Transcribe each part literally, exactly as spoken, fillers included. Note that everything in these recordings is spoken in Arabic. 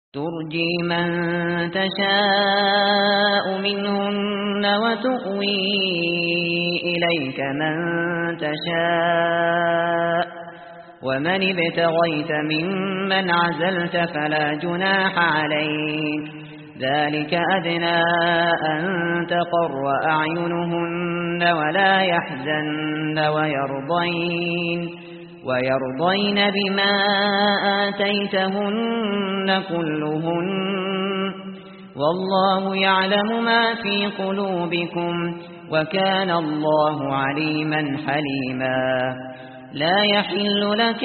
ترجي من تشاء منهن وتؤوي إليك من تشاء ومن ابتغيت ممن عزلت فلا جناح عليك ذلك أدنى أن تقر أعينهن ولا يحزن ويرضين ويرضين بما آتيتهن كلهن والله يعلم ما في قلوبكم وكان الله عليما حليما لا يحل لك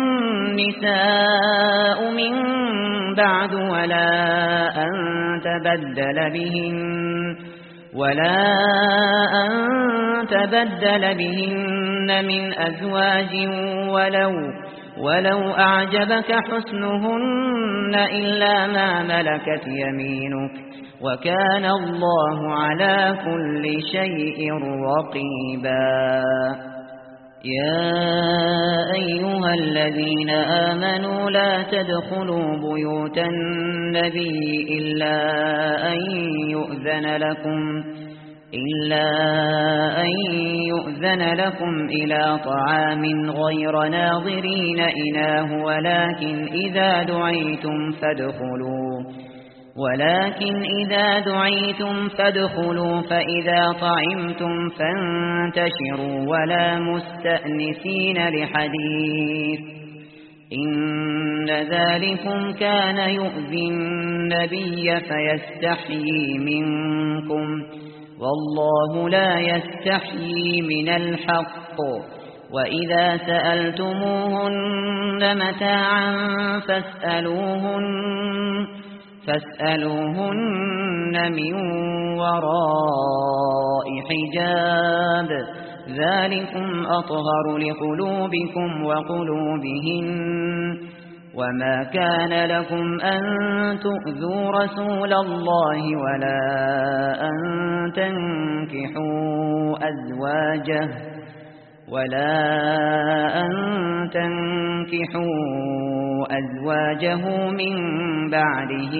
النساء من بعد ولا أن تبدل بهن ولا أن تبدل بهن من أزواج ولو ولو أعجبك حسنهن إلا ما ملكت يمينك وكان الله على كل شيء رقيبا يا أيها الذين آمنوا لا تدخلوا بيوت النبي إلا أن يؤذن لكم إلا أن يؤذن لكم إلى طعام غير ناظرين إناه ولكن إذا دعيتم فادخلوا ولكن إذا دعيتم فادخلوا فإذا طعمتم فانتشروا ولا مستأنسين لحديث إن ذلكم كان يؤذي النبي فيستحيي منكم والله لا يستحيي من الحق وإذا سألتموهن متاعا فاسألوهن فاسألوهن من وراء حجاب ذلكم أطهر لقلوبكم وقلوبهن وما كان لكم أن تؤذوا رسول الله ولا أن تنكحوا أزواجه ولا أن تنكحوا أزواجه من بعده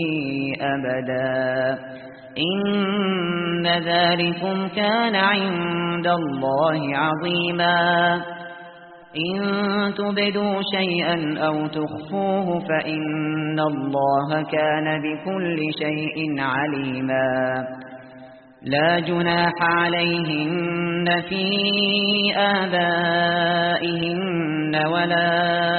أبدا إن ذلكم كان عند الله عظيما إن تبدوا شيئا أو تخفوه فإن الله كان بكل شيء عليما لا جناح عليهن في آبائهن ولا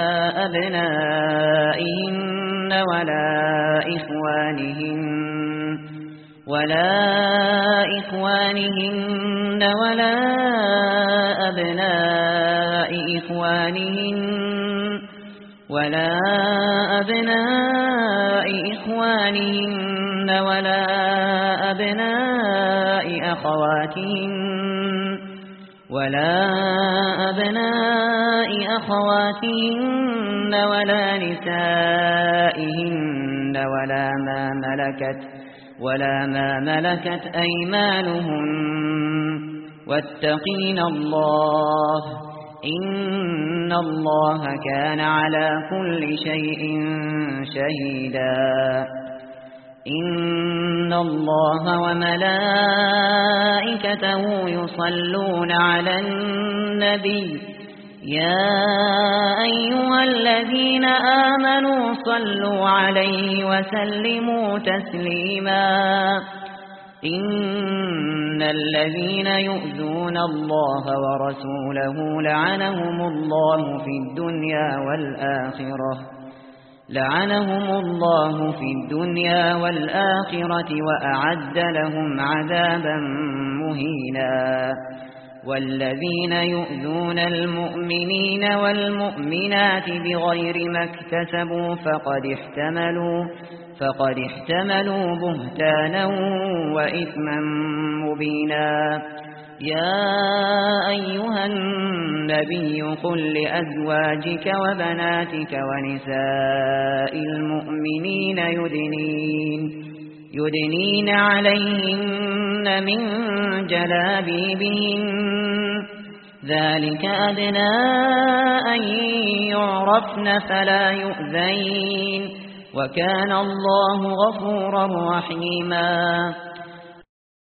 أبنائهن ولا إخوانهن ولا إخوانهن ولا أبناء إخوانهن ولا أبناء إخوانهن ولا أبناء أخواتهن ولا أبناء أخواتهن ولا نسائهن ولا ما ملكت ولا ما ملكت أيمانهن واتقين الله إن الله كان على كل شيء شهيدا إن الله وملائكته يصلون على النبي يا أيها الذين آمنوا صلوا عليه وسلموا تسليما إن الذين يؤذون الله ورسوله لعنهم الله في الدنيا والآخرة لعنهم الله في الدنيا والآخرة وأعد لهم عذابا مهينا والذين يؤذون المؤمنين والمؤمنات بغير ما اكتسبوا فقد احتملوا فقد احتملوا بهتانا وإثما مبينا يا أيها النبي قل لأزواجك وبناتك ونساء المؤمنين يدنين يدنين عليهن من جلابيبهن ذلك أدنى أن يعرفن فلا يؤذين وكان الله غفورا رحيما